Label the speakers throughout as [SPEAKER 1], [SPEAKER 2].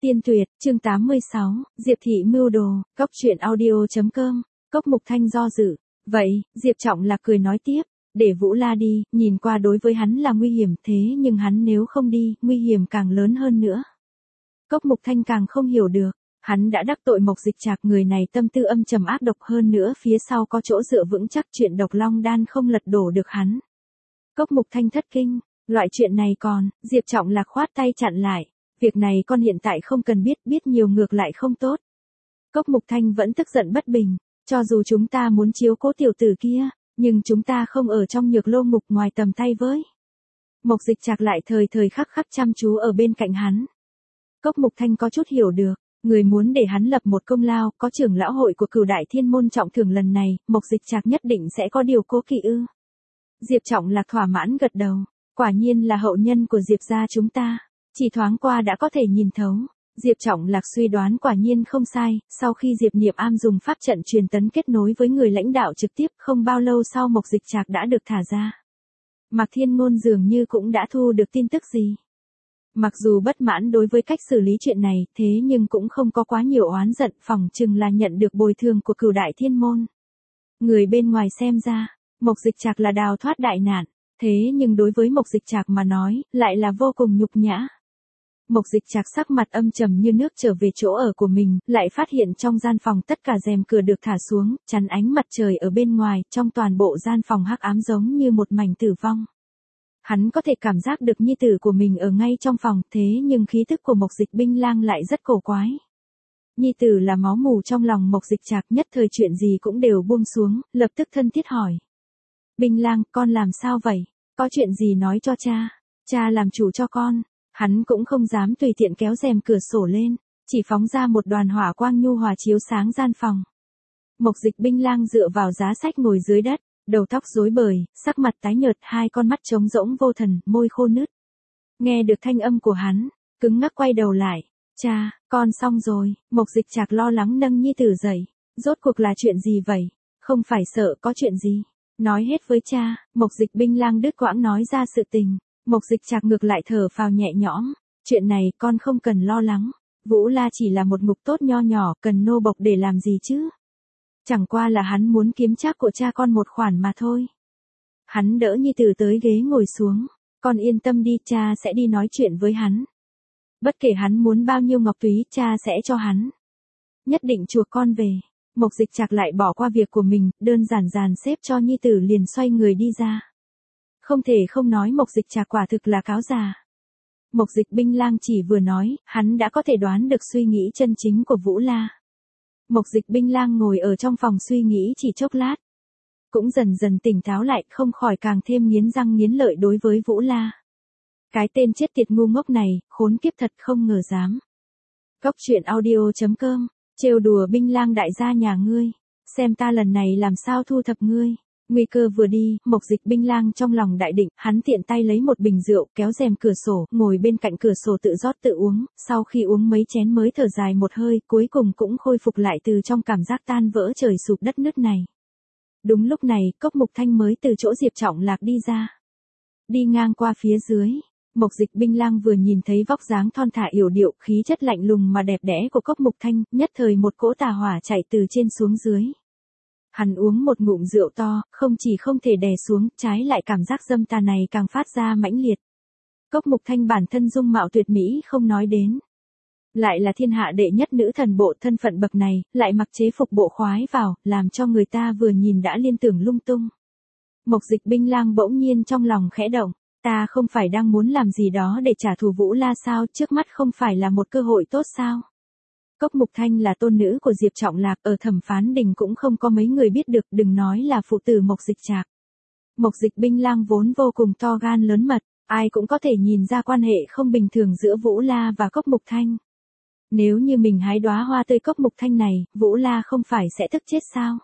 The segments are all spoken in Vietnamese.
[SPEAKER 1] Tiên tuyệt, chương 86, Diệp thị mưu đồ, Cốc truyện audio.com, Cốc Mục Thanh do dự. Vậy, Diệp Trọng Lạc cười nói tiếp, để Vũ La đi, nhìn qua đối với hắn là nguy hiểm thế nhưng hắn nếu không đi, nguy hiểm càng lớn hơn nữa. Cốc Mục Thanh càng không hiểu được, hắn đã đắc tội Mộc Dịch Trạc, người này tâm tư âm trầm ác độc hơn nữa, phía sau có chỗ dựa vững chắc, chuyện Độc Long Đan không lật đổ được hắn. Cốc Mục Thanh thất kinh, loại chuyện này còn, Diệp Trọng Lạc khoát tay chặn lại. Việc này con hiện tại không cần biết, biết nhiều ngược lại không tốt. Cốc Mục Thanh vẫn tức giận bất bình, cho dù chúng ta muốn chiếu cố tiểu tử kia, nhưng chúng ta không ở trong Nhược Lô Ngục ngoài tầm tay với. Mộc Dịch Trạc lại thời thời khắc khắc chăm chú ở bên cạnh hắn. Cốc Mục Thanh có chút hiểu được, người muốn để hắn lập một công lao, có trưởng lão hội của Cửu Đại Thiên Môn trọng thưởng lần này, Mộc Dịch Trạc nhất định sẽ có điều cố kỵ ư. Diệp Trọng Lạc thỏa mãn gật đầu, quả nhiên là hậu nhân của Diệp gia chúng ta. Chỉ thoáng qua đã có thể nhìn thấu, Diệp Trọng Lạc suy đoán quả nhiên không sai, sau khi Diệp Niệm Am dùng pháp trận truyền tấn kết nối với người lãnh đạo trực tiếp, không bao lâu sau Mộc Dịch Trạc đã được thả ra. Mạc Thiên Ngôn dường như cũng đã thu được tin tức gì. Mặc dù bất mãn đối với cách xử lý chuyện này, thế nhưng cũng không có quá nhiều oán giận, phỏng chừng là nhận được bồi thường của Cửu Đại Thiên Môn. Người bên ngoài xem ra, Mộc Dịch Trạc là đào thoát đại nạn, thế nhưng đối với Mộc Dịch Trạc mà nói, lại là vô cùng nhục nhã. Mộc Dịch Trạc sắc mặt âm trầm như nước trở về chỗ ở của mình, lại phát hiện trong gian phòng tất cả rèm cửa được thả xuống, chắn ánh mặt trời ở bên ngoài, trong toàn bộ gian phòng hắc ám giống như một mảnh tử vong. Hắn có thể cảm giác được nhi tử của mình ở ngay trong phòng, thế nhưng khí thức của Mộc Dịch Binh Lang lại rất cổ quái. Nhi tử là máu mù trong lòng Mộc Dịch Trạc, nhất thời chuyện gì cũng đều buông xuống, lập tức thân thiết hỏi. Binh Lang, con làm sao vậy? Có chuyện gì nói cho cha? Cha làm chủ cho con. Hắn cũng không dám tùy tiện kéo rèm cửa sổ lên, chỉ phóng ra một đoàn hỏa quang nhu hòa chiếu sáng gian phòng. Mộc Dịch Binh Lang dựa vào giá sách ngồi dưới đất, đầu tóc rối bời, sắc mặt tái nhợt, hai con mắt trống rỗng vô thần, môi khô nứt. Nghe được thanh âm của hắn, cứng ngắc quay đầu lại. Cha, con xong rồi. Mộc Dịch Trạc lo lắng nâng nhi tử dậy. Rốt cuộc là chuyện gì vậy? Không phải sợ có chuyện gì? Nói hết với cha. Mộc Dịch Binh Lang đứt quãng nói ra sự tình. Mộc Dịch Trạc ngược lại thở phào nhẹ nhõm, chuyện này con không cần lo lắng, Vũ La chỉ là một ngục tốt nho nhỏ, cần nô bộc để làm gì chứ? Chẳng qua là hắn muốn kiếm trác của cha con một khoản mà thôi. Hắn đỡ nhi tử tới ghế ngồi xuống, con yên tâm đi, cha sẽ đi nói chuyện với hắn. Bất kể hắn muốn bao nhiêu ngọc túy, cha sẽ cho hắn. Nhất định chuộc con về. Mộc Dịch Trạc lại bỏ qua việc của mình, đơn giản dàn xếp cho nhi tử liền xoay người đi ra. Không thể không nói Mộc Dịch Trạc quả thực là cáo già. Mộc Dịch Binh Lang chỉ vừa nói, hắn đã có thể đoán được suy nghĩ chân chính của Vũ La. Mộc Dịch Binh Lang ngồi ở trong phòng suy nghĩ chỉ chốc lát. Cũng dần dần tỉnh táo lại, không khỏi càng thêm nghiến răng nghiến lợi đối với Vũ La. Cái tên chết tiệt ngu ngốc này, khốn kiếp thật, không ngờ dám. Cốc truyện audio.com, trêu đùa Binh Lang đại gia nhà ngươi. Xem ta lần này làm sao thu thập ngươi. Nguy cơ vừa đi, Mộc Dịch Binh Lang trong lòng đại định, hắn tiện tay lấy một bình rượu, kéo rèm cửa sổ, ngồi bên cạnh cửa sổ tự rót tự uống, sau khi uống mấy chén mới thở dài một hơi, cuối cùng cũng khôi phục lại từ trong cảm giác tan vỡ trời sụp đất nứt này. Đúng lúc này, Cốc Mục Thanh mới từ chỗ Diệp Trọng Lạc đi ra. Đi ngang qua phía dưới, Mộc Dịch Binh Lang vừa nhìn thấy vóc dáng thon thả yểu điệu, khí chất lạnh lùng mà đẹp đẽ của Cốc Mục Thanh, nhất thời một cỗ tà hỏa chạy từ trên xuống dưới. Hắn uống một ngụm rượu to, không chỉ không thể đè xuống, trái lại cảm giác dâm tà này càng phát ra mãnh liệt. Cốc Mục Thanh bản thân dung mạo tuyệt mỹ không nói đến. Lại là thiên hạ đệ nhất nữ thần bộ, thân phận bậc này, lại mặc chế phục bộ khoái vào, làm cho người ta vừa nhìn đã liên tưởng lung tung. Mộc Dịch Binh Lang bỗng nhiên trong lòng khẽ động, ta không phải đang muốn làm gì đó để trả thù Vũ La sao, trước mắt không phải là một cơ hội tốt sao? Cốc Mục Thanh là tôn nữ của Diệp Trọng Lạc, ở Thẩm Phán Đình cũng không có mấy người biết được, đừng nói là phụ tử Mộc Dịch Trạc. Mộc Dịch Binh Lang vốn vô cùng to gan lớn mật, ai cũng có thể nhìn ra quan hệ không bình thường giữa Vũ La và Cốc Mục Thanh. Nếu như mình hái đóa hoa tươi Cốc Mục Thanh này, Vũ La không phải sẽ tức chết sao?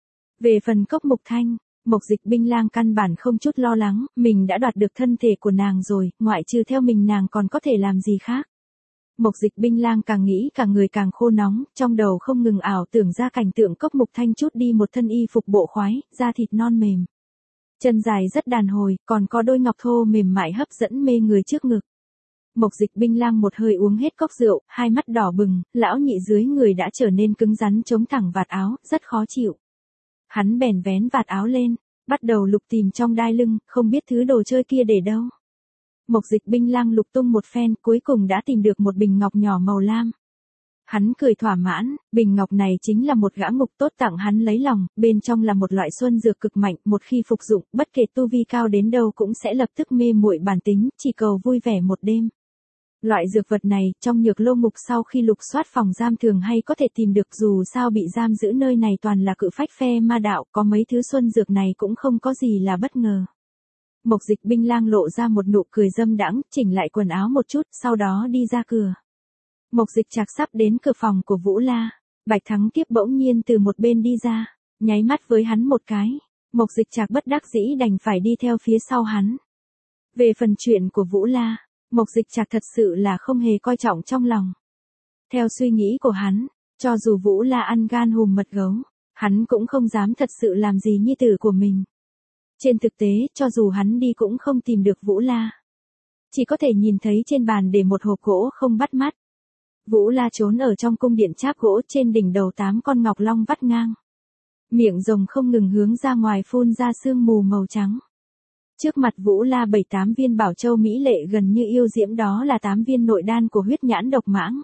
[SPEAKER 1] Về phần Cốc Mục Thanh, Mộc Dịch Binh Lang căn bản không chút lo lắng, mình đã đoạt được thân thể của nàng rồi, ngoại trừ theo mình nàng còn có thể làm gì khác. Mộc Dịch Binh Lang càng nghĩ cả người càng khô nóng, trong đầu không ngừng ảo tưởng ra cảnh tượng Cốc Mục Thanh chút đi một thân y phục bộ khoái, da thịt non mềm. Chân dài rất đàn hồi, còn có đôi ngọc thô mềm mại hấp dẫn mê người trước ngực. Mộc Dịch Binh Lang một hơi uống hết cốc rượu, hai mắt đỏ bừng, lão nhị dưới người đã trở nên cứng rắn chống thẳng vạt áo, rất khó chịu. Hắn bèn vén vạt áo lên, bắt đầu lục tìm trong đai lưng, không biết thứ đồ chơi kia để đâu. Mộc Dịch Binh Lang lục tung một phen, cuối cùng đã tìm được một bình ngọc nhỏ màu lam. Hắn cười thỏa mãn, bình ngọc này chính là một gã ngục tốt tặng hắn lấy lòng, bên trong là một loại xuân dược cực mạnh, một khi phục dụng, bất kể tu vi cao đến đâu cũng sẽ lập tức mê muội bản tính, chỉ cầu vui vẻ một đêm. Loại dược vật này, trong Nhược Lô ngục sau khi lục soát phòng giam thường hay có thể tìm được, dù sao bị giam giữ nơi này toàn là cự phách phe ma đạo, có mấy thứ xuân dược này cũng không có gì là bất ngờ. Mộc Dịch Binh Lang lộ ra một nụ cười dâm đãng, chỉnh lại quần áo một chút, sau đó đi ra cửa. Mộc Dịch Trạc sắp đến cửa phòng của Vũ La, Bạch Thắng Kiếp bỗng nhiên từ một bên đi ra, nháy mắt với hắn một cái, Mộc Dịch Trạc bất đắc dĩ đành phải đi theo phía sau hắn. Về phần chuyện của Vũ La, Mộc Dịch Trạc thật sự là không hề coi trọng trong lòng. Theo suy nghĩ của hắn, cho dù Vũ La ăn gan hùm mật gấu, hắn cũng không dám thật sự làm gì nhi tử của mình. Trên thực tế, cho dù hắn đi cũng không tìm được Vũ La. Chỉ có thể nhìn thấy trên bàn để một hộp gỗ không bắt mắt. Vũ La trốn ở trong cung điện cháp gỗ, trên đỉnh đầu 8 con ngọc long vắt ngang. Miệng rồng không ngừng hướng ra ngoài phun ra sương mù màu trắng. Trước mặt Vũ La 7-8 viên bảo châu mỹ lệ gần như yêu diễm, đó là 8 viên nội đan của huyết nhãn độc mãng.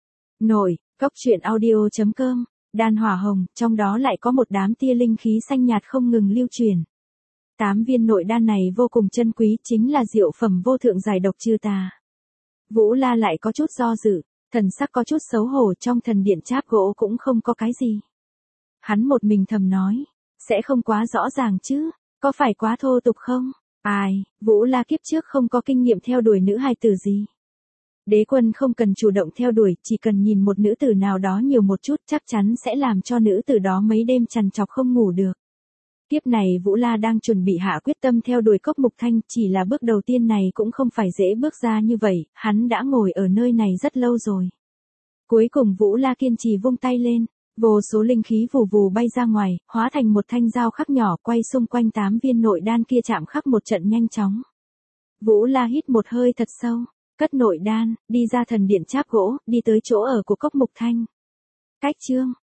[SPEAKER 1] Nội, cốc truyện audio.com, đan hỏa hồng, trong đó lại có một đám tia linh khí xanh nhạt không ngừng lưu truyền. 8 viên nội đan này vô cùng chân quý, chính là diệu phẩm vô thượng giải độc trừ tà. Vũ La lại có chút do dự, thần sắc có chút xấu hổ, trong thần điện cháp gỗ cũng không có cái gì. Hắn một mình thầm nói, sẽ không quá rõ ràng chứ, có phải quá thô tục không? Ai, Vũ La kiếp trước không có kinh nghiệm theo đuổi nữ hài tử gì. Đế quân không cần chủ động theo đuổi, chỉ cần nhìn một nữ tử nào đó nhiều một chút chắc chắn sẽ làm cho nữ tử đó mấy đêm trằn trọc không ngủ được. Kiếp này Vũ La đang chuẩn bị hạ quyết tâm theo đuổi Cốc Mục Thanh, chỉ là bước đầu tiên này cũng không phải dễ bước ra như vậy, hắn đã ngồi ở nơi này rất lâu rồi. Cuối cùng Vũ La kiên trì vung tay lên, vô số linh khí vù vù bay ra ngoài, hóa thành một thanh dao khắc nhỏ quay xung quanh 8 viên nội đan kia chạm khắc một trận nhanh chóng. Vũ La hít một hơi thật sâu, cất nội đan, đi ra thần điện cháp gỗ, đi tới chỗ ở của Cốc Mục Thanh. Cách chương